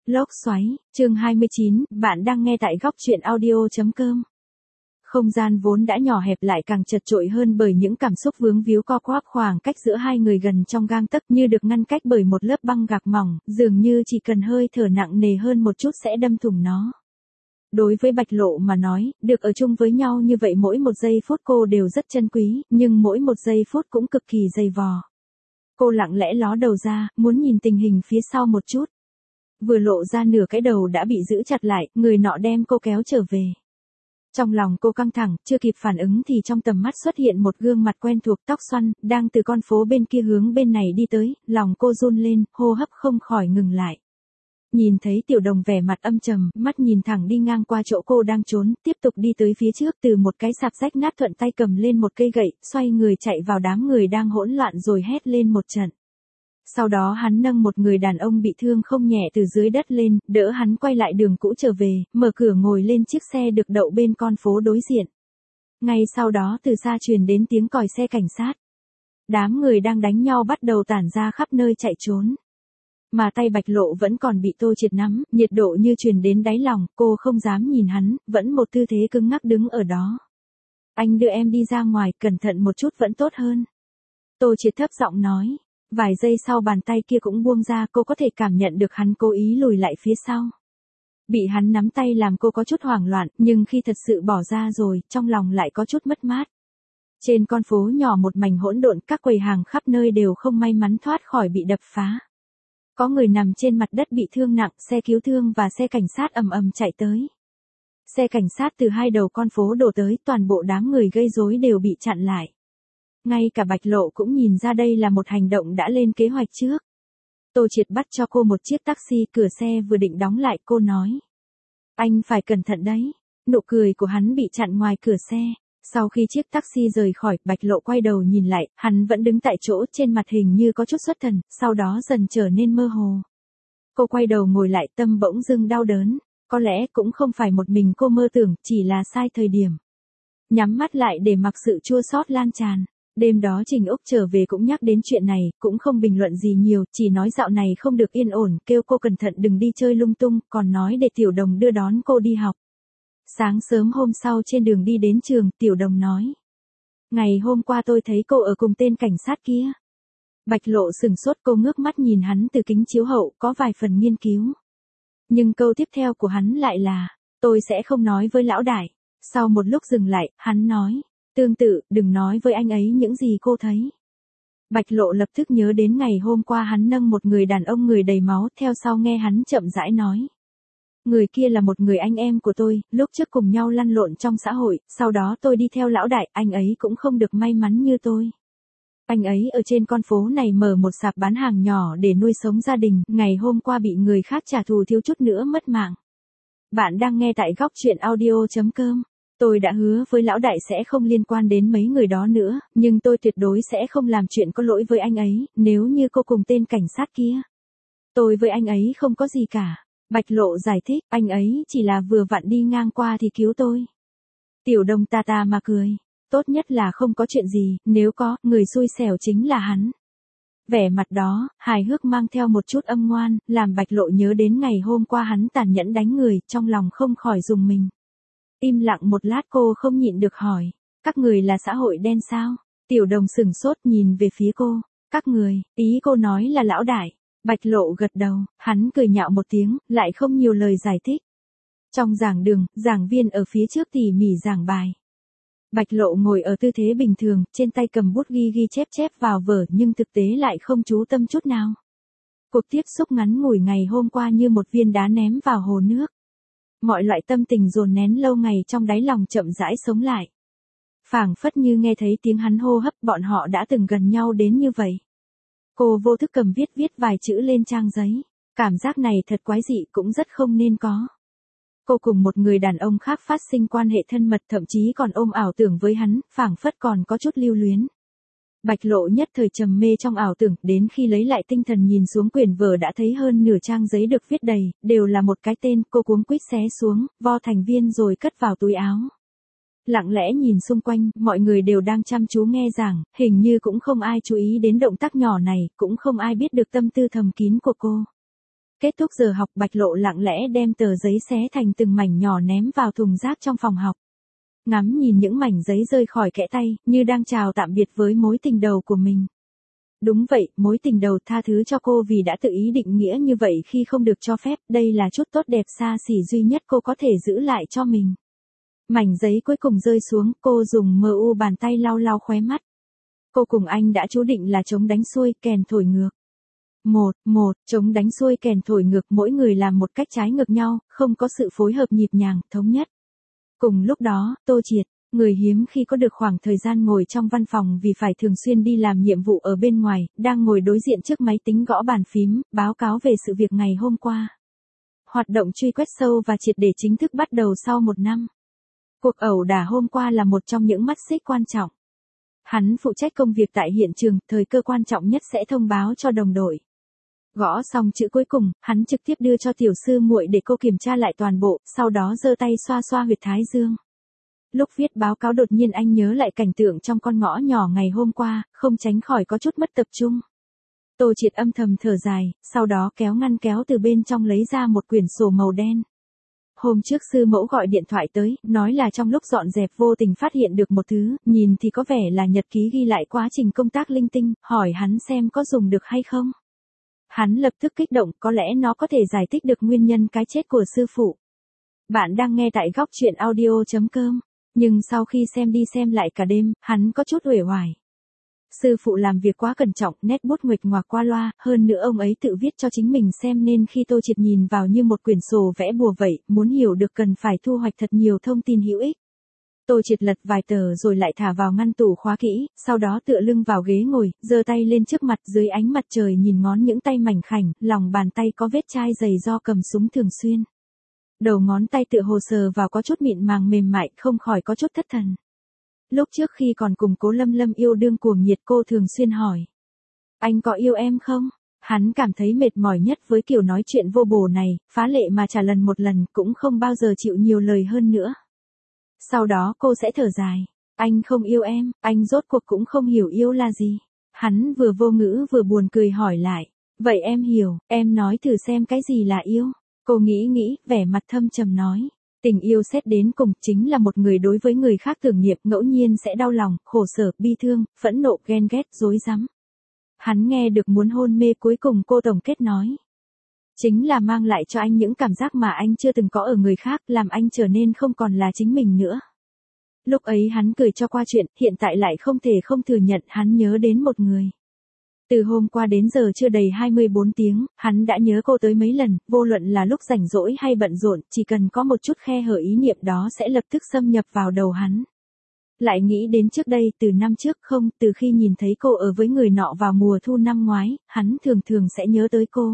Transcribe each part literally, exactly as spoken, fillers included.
Lốc xoáy, chương hai mươi chín, bạn đang nghe tại góc truyện audio.com. Không gian vốn đã nhỏ hẹp lại càng chật chội hơn bởi những cảm xúc vướng víu co quắp, khoảng cách giữa hai người gần trong gang tấc như được ngăn cách bởi một lớp băng gạc mỏng, dường như chỉ cần hơi thở nặng nề hơn một chút sẽ đâm thủng nó. Đối với Bạch Lộ mà nói, được ở chung với nhau như vậy mỗi một giây phút cô đều rất trân quý, nhưng mỗi một giây phút cũng cực kỳ dày vò. Cô lặng lẽ ló đầu ra, muốn nhìn tình hình phía sau một chút. Vừa lộ ra nửa cái đầu đã bị giữ chặt lại, người nọ đem cô kéo trở về. Trong lòng cô căng thẳng, chưa kịp phản ứng thì trong tầm mắt xuất hiện một gương mặt quen thuộc, tóc xoăn, đang từ con phố bên kia hướng bên này đi tới, lòng cô run lên, hô hấp không khỏi ngừng lại. Nhìn thấy Tiểu Đồng vẻ mặt âm trầm, mắt nhìn thẳng đi ngang qua chỗ cô đang trốn, tiếp tục đi tới phía trước, từ một cái sạp rách nát thuận tay cầm lên một cây gậy, xoay người chạy vào đám người đang hỗn loạn rồi hét lên một trận. Sau đó hắn nâng một người đàn ông bị thương không nhẹ từ dưới đất lên, đỡ hắn quay lại đường cũ trở về, mở cửa ngồi lên chiếc xe được đậu bên con phố đối diện. Ngay sau đó từ xa truyền đến tiếng còi xe cảnh sát. Đám người đang đánh nhau bắt đầu tản ra khắp nơi chạy trốn. Mà tay Bạch Lộ vẫn còn bị Tô Triệt nắm, nhiệt độ như truyền đến đáy lòng, cô không dám nhìn hắn, vẫn một tư thế cứng ngắc đứng ở đó. Anh đưa em đi ra ngoài, cẩn thận một chút vẫn tốt hơn. Tô Triệt thấp giọng nói. Vài giây sau bàn tay kia cũng buông ra, cô có thể cảm nhận được hắn cố ý lùi lại phía sau. Bị hắn nắm tay làm cô có chút hoảng loạn, nhưng khi thật sự bỏ ra rồi, trong lòng lại có chút mất mát. Trên con phố nhỏ một mảnh hỗn độn, các quầy hàng khắp nơi đều không may mắn thoát khỏi bị đập phá. Có người nằm trên mặt đất bị thương nặng, xe cứu thương và xe cảnh sát ầm ầm chạy tới. Xe cảnh sát từ hai đầu con phố đổ tới, toàn bộ đám người gây rối đều bị chặn lại. Ngay cả Bạch Lộ cũng nhìn ra đây là một hành động đã lên kế hoạch trước. Tô Triệt bắt cho cô một chiếc taxi, cửa xe vừa định đóng lại cô nói. Anh phải cẩn thận đấy. Nụ cười của hắn bị chặn ngoài cửa xe. Sau khi chiếc taxi rời khỏi, Bạch Lộ quay đầu nhìn lại, hắn vẫn đứng tại chỗ, trên mặt hình như có chút xuất thần, sau đó dần trở nên mơ hồ. Cô quay đầu ngồi lại, tâm bỗng dưng đau đớn. Có lẽ cũng không phải một mình cô mơ tưởng, chỉ là sai thời điểm. Nhắm mắt lại để mặc sự chua xót lan tràn. Đêm đó Trình Úc trở về cũng nhắc đến chuyện này, cũng không bình luận gì nhiều, chỉ nói dạo này không được yên ổn, kêu cô cẩn thận đừng đi chơi lung tung, còn nói để Tiểu Đồng đưa đón cô đi học. Sáng sớm hôm sau trên đường đi đến trường, Tiểu Đồng nói. Ngày hôm qua tôi thấy cô ở cùng tên cảnh sát kia. Bạch Lộ sừng sốt, cô ngước mắt nhìn hắn từ kính chiếu hậu, có vài phần nghiên cứu. Nhưng câu tiếp theo của hắn lại là, tôi sẽ không nói với lão đại. Sau một lúc dừng lại, hắn nói. Tương tự, đừng nói với anh ấy những gì cô thấy. Bạch Lộ lập tức nhớ đến ngày hôm qua hắn nâng một người đàn ông người đầy máu, theo sau nghe hắn chậm rãi nói. Người kia là một người anh em của tôi, lúc trước cùng nhau lăn lộn trong xã hội, sau đó tôi đi theo lão đại, anh ấy cũng không được may mắn như tôi. Anh ấy ở trên con phố này mở một sạp bán hàng nhỏ để nuôi sống gia đình, ngày hôm qua bị người khác trả thù thiếu chút nữa mất mạng. Bạn đang nghe tại góc truyện audio.com. Tôi đã hứa với lão đại sẽ không liên quan đến mấy người đó nữa, nhưng tôi tuyệt đối sẽ không làm chuyện có lỗi với anh ấy, nếu như cô cùng tên cảnh sát kia. Tôi với anh ấy không có gì cả. Bạch Lộ giải thích, anh ấy chỉ là vừa vặn đi ngang qua thì cứu tôi. Tiểu Đồng ta ta mà cười. Tốt nhất là không có chuyện gì, nếu có, người xui xẻo chính là hắn. Vẻ mặt đó, hài hước mang theo một chút âm ngoan, làm Bạch Lộ nhớ đến ngày hôm qua hắn tàn nhẫn đánh người, trong lòng không khỏi rùng mình. Im lặng một lát cô không nhịn được hỏi. Các người là xã hội đen sao? Tiểu Đồng sừng sốt nhìn về phía cô. Các người, ý cô nói là lão đại. Bạch Lộ gật đầu, hắn cười nhạo một tiếng, lại không nhiều lời giải thích. Trong giảng đường, giảng viên ở phía trước tỉ mỉ giảng bài. Bạch Lộ ngồi ở tư thế bình thường, trên tay cầm bút ghi ghi chép chép vào vở nhưng thực tế lại không chú tâm chút nào. Cuộc tiếp xúc ngắn ngủi ngày hôm qua như một viên đá ném vào hồ nước. Mọi loại tâm tình dồn nén lâu ngày trong đáy lòng chậm rãi sống lại. Phảng phất như nghe thấy tiếng hắn hô hấp, bọn họ đã từng gần nhau đến như vậy. Cô vô thức cầm viết viết vài chữ lên trang giấy. Cảm giác này thật quái dị, cũng rất không nên có. Cô cùng một người đàn ông khác phát sinh quan hệ thân mật, thậm chí còn ôm ảo tưởng với hắn, phảng phất còn có chút lưu luyến. Bạch Lộ nhất thời trầm mê trong ảo tưởng, đến khi lấy lại tinh thần nhìn xuống quyển vở đã thấy hơn nửa trang giấy được viết đầy, đều là một cái tên, cô cuống quýt xé xuống, vo thành viên rồi cất vào túi áo. Lặng lẽ nhìn xung quanh, mọi người đều đang chăm chú nghe giảng, hình như cũng không ai chú ý đến động tác nhỏ này, cũng không ai biết được tâm tư thầm kín của cô. Kết thúc giờ học, Bạch Lộ lặng lẽ đem tờ giấy xé thành từng mảnh nhỏ ném vào thùng rác trong phòng học. Ngắm nhìn những mảnh giấy rơi khỏi kẽ tay, như đang chào tạm biệt với mối tình đầu của mình. Đúng vậy, mối tình đầu tha thứ cho cô vì đã tự ý định nghĩa như vậy khi không được cho phép, đây là chút tốt đẹp xa xỉ duy nhất cô có thể giữ lại cho mình. Mảnh giấy cuối cùng rơi xuống, cô dùng mờ u bàn tay lau lau khóe mắt. Cô cùng anh đã chú định là trống đánh xuôi, kèn thổi ngược. Một, một, trống đánh xuôi kèn thổi ngược, mỗi người làm một cách trái ngược nhau, không có sự phối hợp nhịp nhàng, thống nhất. Cùng lúc đó, Tô Triệt, người hiếm khi có được khoảng thời gian ngồi trong văn phòng vì phải thường xuyên đi làm nhiệm vụ ở bên ngoài, đang ngồi đối diện trước máy tính gõ bàn phím, báo cáo về sự việc ngày hôm qua. Hoạt động truy quét sâu và triệt để chính thức bắt đầu sau một năm. Cuộc ẩu đả hôm qua là một trong những mắt xích quan trọng. Hắn phụ trách công việc tại hiện trường, thời cơ quan trọng nhất sẽ thông báo cho đồng đội. Gõ xong chữ cuối cùng, hắn trực tiếp đưa cho tiểu sư muội để cô kiểm tra lại toàn bộ, sau đó giơ tay xoa xoa huyệt thái dương. Lúc viết báo cáo đột nhiên anh nhớ lại cảnh tượng trong con ngõ nhỏ ngày hôm qua, không tránh khỏi có chút mất tập trung. Tô Triệt âm thầm thở dài, sau đó kéo ngăn kéo từ bên trong lấy ra một quyển sổ màu đen. Hôm trước sư mẫu gọi điện thoại tới, nói là trong lúc dọn dẹp vô tình phát hiện được một thứ, nhìn thì có vẻ là nhật ký ghi lại quá trình công tác linh tinh, hỏi hắn xem có dùng được hay không. Hắn lập tức kích động, có lẽ nó có thể giải thích được nguyên nhân cái chết của sư phụ. Bạn đang nghe tại góc truyện audio chấm com, nhưng sau khi xem đi xem lại cả đêm, hắn có chút uể oải. Sư phụ làm việc quá cẩn trọng, nét bút nguệch ngoạc qua loa, hơn nữa ông ấy tự viết cho chính mình xem nên khi Tô Triệt nhìn vào như một quyển sổ vẽ bùa vậy, muốn hiểu được cần phải thu hoạch thật nhiều thông tin hữu ích. Tô Triệt lật vài tờ rồi lại thả vào ngăn tủ khóa kỹ, sau đó tựa lưng vào ghế ngồi, giơ tay lên trước mặt dưới ánh mặt trời nhìn ngón những tay mảnh khảnh, lòng bàn tay có vết chai dày do cầm súng thường xuyên. Đầu ngón tay tựa hồ sờ vào có chút mịn màng mềm mại, không khỏi có chút thất thần. Lúc trước khi còn cùng Cố Lâm Lâm yêu đương cuồng nhiệt cô thường xuyên hỏi. Anh có yêu em không? Hắn cảm thấy mệt mỏi nhất với kiểu nói chuyện vô bổ này, phá lệ mà trả lần một lần cũng không bao giờ chịu nhiều lời hơn nữa. Sau đó cô sẽ thở dài. Anh không yêu em, anh rốt cuộc cũng không hiểu yêu là gì. Hắn vừa vô ngữ vừa buồn cười hỏi lại. Vậy em hiểu, em nói thử xem cái gì là yêu. Cô nghĩ nghĩ, vẻ mặt thâm trầm nói. Tình yêu xét đến cùng chính là một người đối với người khác tưởng niệm, ngẫu nhiên sẽ đau lòng, khổ sở, bi thương, phẫn nộ, ghen ghét, rối rắm. Hắn nghe được muốn hôn mê, cuối cùng cô tổng kết nói. Chính là mang lại cho anh những cảm giác mà anh chưa từng có ở người khác, làm anh trở nên không còn là chính mình nữa. Lúc ấy hắn cười cho qua chuyện, hiện tại lại không thể không thừa nhận hắn nhớ đến một người. Từ hôm qua đến giờ chưa đầy hai mươi bốn tiếng, hắn đã nhớ cô tới mấy lần, vô luận là lúc rảnh rỗi hay bận rộn, chỉ cần có một chút khe hở ý niệm đó sẽ lập tức xâm nhập vào đầu hắn. Lại nghĩ đến trước đây, từ năm trước không, từ khi nhìn thấy cô ở với người nọ vào mùa thu năm ngoái, hắn thường thường sẽ nhớ tới cô.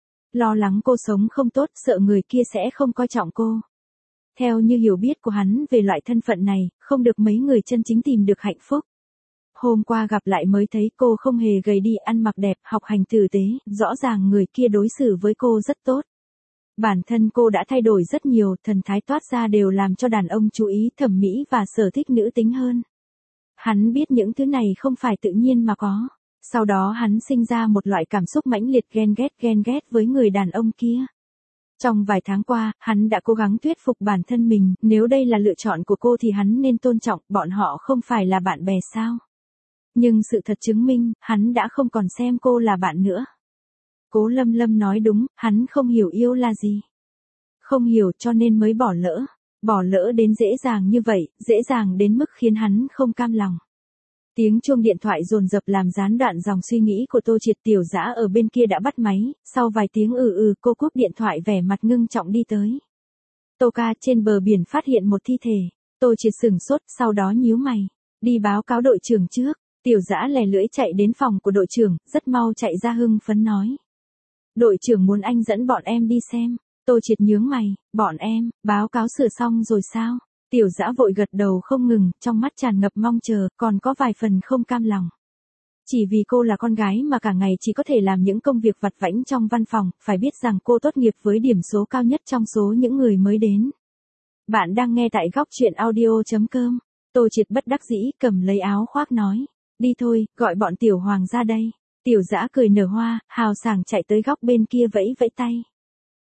Lo lắng cô sống không tốt, sợ người kia sẽ không coi trọng cô. Theo như hiểu biết của hắn về loại thân phận này, không được mấy người chân chính tìm được hạnh phúc. Hôm qua gặp lại mới thấy cô không hề gầy đi, ăn mặc đẹp, học hành tử tế, rõ ràng người kia đối xử với cô rất tốt. Bản thân cô đã thay đổi rất nhiều, thần thái toát ra đều làm cho đàn ông chú ý, thẩm mỹ và sở thích nữ tính hơn. Hắn biết những thứ này không phải tự nhiên mà có. Sau đó hắn sinh ra một loại cảm xúc mãnh liệt ghen ghét ghen ghét với người đàn ông kia. Trong vài tháng qua, hắn đã cố gắng thuyết phục bản thân mình, nếu đây là lựa chọn của cô thì hắn nên tôn trọng, bọn họ không phải là bạn bè sao. Nhưng sự thật chứng minh, hắn đã không còn xem cô là bạn nữa. Cố Lâm Lâm nói đúng, hắn không hiểu yêu là gì. Không hiểu cho nên mới bỏ lỡ. Bỏ lỡ đến dễ dàng như vậy, dễ dàng đến mức khiến hắn không cam lòng. Tiếng chuông điện thoại dồn dập làm gián đoạn dòng suy nghĩ của Tô Triệt. Tiểu Dã ở bên kia đã bắt máy, sau vài tiếng ừ ừ cô cúp điện thoại vẻ mặt ngưng trọng đi tới. Tô ca, trên bờ biển phát hiện một thi thể. Tô Triệt sửng sốt, sau đó nhíu mày. Đi báo cáo đội trưởng trước. Tiểu Dã lè lưỡi chạy đến phòng của đội trưởng, rất mau chạy ra hưng phấn nói. Đội trưởng muốn anh dẫn bọn em đi xem. Tô Triệt nhướng mày, bọn em, báo cáo sửa xong rồi sao? Tiểu Dã vội gật đầu không ngừng, trong mắt tràn ngập mong chờ, còn có vài phần không cam lòng. Chỉ vì cô là con gái mà cả ngày chỉ có thể làm những công việc vặt vãnh trong văn phòng, phải biết rằng cô tốt nghiệp với điểm số cao nhất trong số những người mới đến. Bạn đang nghe tại góc truyện audio chấm com. Tô Triệt bất đắc dĩ cầm lấy áo khoác nói. Đi thôi, gọi bọn Tiểu Hoàng ra đây. Tiểu Dã cười nở hoa, hào sảng chạy tới góc bên kia vẫy vẫy tay.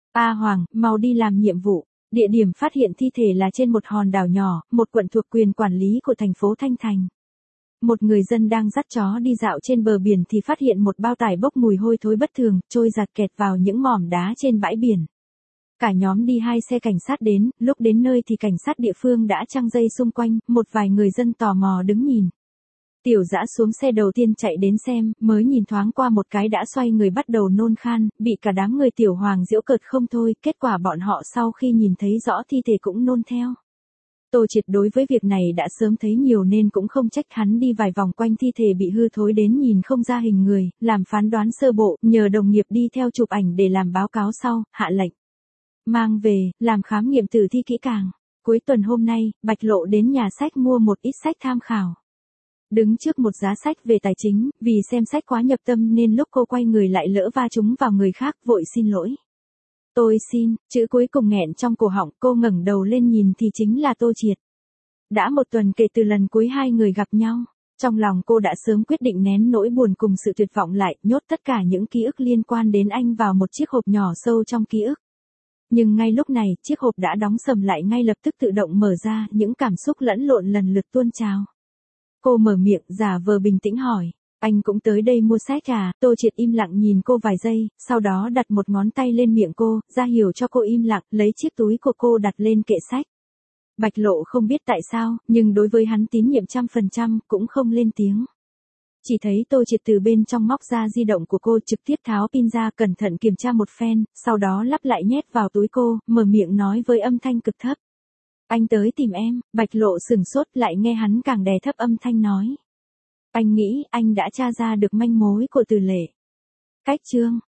A Hoàng, mau đi làm nhiệm vụ. Địa điểm phát hiện thi thể là trên một hòn đảo nhỏ, một quận thuộc quyền quản lý của thành phố Thanh Thành. Một người dân đang dắt chó đi dạo trên bờ biển thì phát hiện một bao tải bốc mùi hôi thối bất thường, trôi giạt kẹt vào những mỏm đá trên bãi biển. Cả nhóm đi hai xe cảnh sát đến, lúc đến nơi thì cảnh sát địa phương đã trăng dây xung quanh, một vài người dân tò mò đứng nhìn. Tiểu Dã xuống xe đầu tiên chạy đến xem, mới nhìn thoáng qua một cái đã xoay người bắt đầu nôn khan, bị cả đám người Tiểu Hoàng giễu cợt không thôi, kết quả bọn họ sau khi nhìn thấy rõ thi thể cũng nôn theo. Tô Triệt đối với việc này đã sớm thấy nhiều nên cũng không trách hắn đi vài vòng quanh thi thể bị hư thối đến nhìn không ra hình người, làm phán đoán sơ bộ, nhờ đồng nghiệp đi theo chụp ảnh để làm báo cáo sau, hạ lệnh. Mang về, làm khám nghiệm tử thi kỹ càng. Cuối tuần hôm nay, Bạch Lộ đến nhà sách mua một ít sách tham khảo. Đứng trước một giá sách về tài chính, vì xem sách quá nhập tâm nên lúc cô quay người lại lỡ va trúng vào người khác, vội xin lỗi. Tôi xin, chữ cuối cùng nghẹn trong cổ họng, cô ngẩng đầu lên nhìn thì chính là Tô Triệt. Đã một tuần kể từ lần cuối hai người gặp nhau, trong lòng cô đã sớm quyết định nén nỗi buồn cùng sự tuyệt vọng lại, nhốt tất cả những ký ức liên quan đến anh vào một chiếc hộp nhỏ sâu trong ký ức. Nhưng ngay lúc này, chiếc hộp đã đóng sầm lại ngay lập tức tự động mở ra, những cảm xúc lẫn lộn lần lượt tuôn trào. Cô mở miệng, giả vờ bình tĩnh hỏi. Anh cũng tới đây mua sách à? Tô Triệt im lặng nhìn cô vài giây, sau đó đặt một ngón tay lên miệng cô, ra hiểu cho cô im lặng, lấy chiếc túi của cô đặt lên kệ sách. Bạch Lộ không biết tại sao, nhưng đối với hắn tín nhiệm trăm phần trăm, cũng không lên tiếng. Chỉ thấy Tô Triệt từ bên trong móc ra di động của cô, trực tiếp tháo pin ra, cẩn thận kiểm tra một phen, sau đó lắp lại nhét vào túi cô, mở miệng nói với âm thanh cực thấp. Anh tới tìm em. Bạch Lộ sừng sốt, lại nghe hắn càng đè thấp âm thanh nói. Anh nghĩ anh đã tra ra được manh mối của Từ Lệ. Cách chương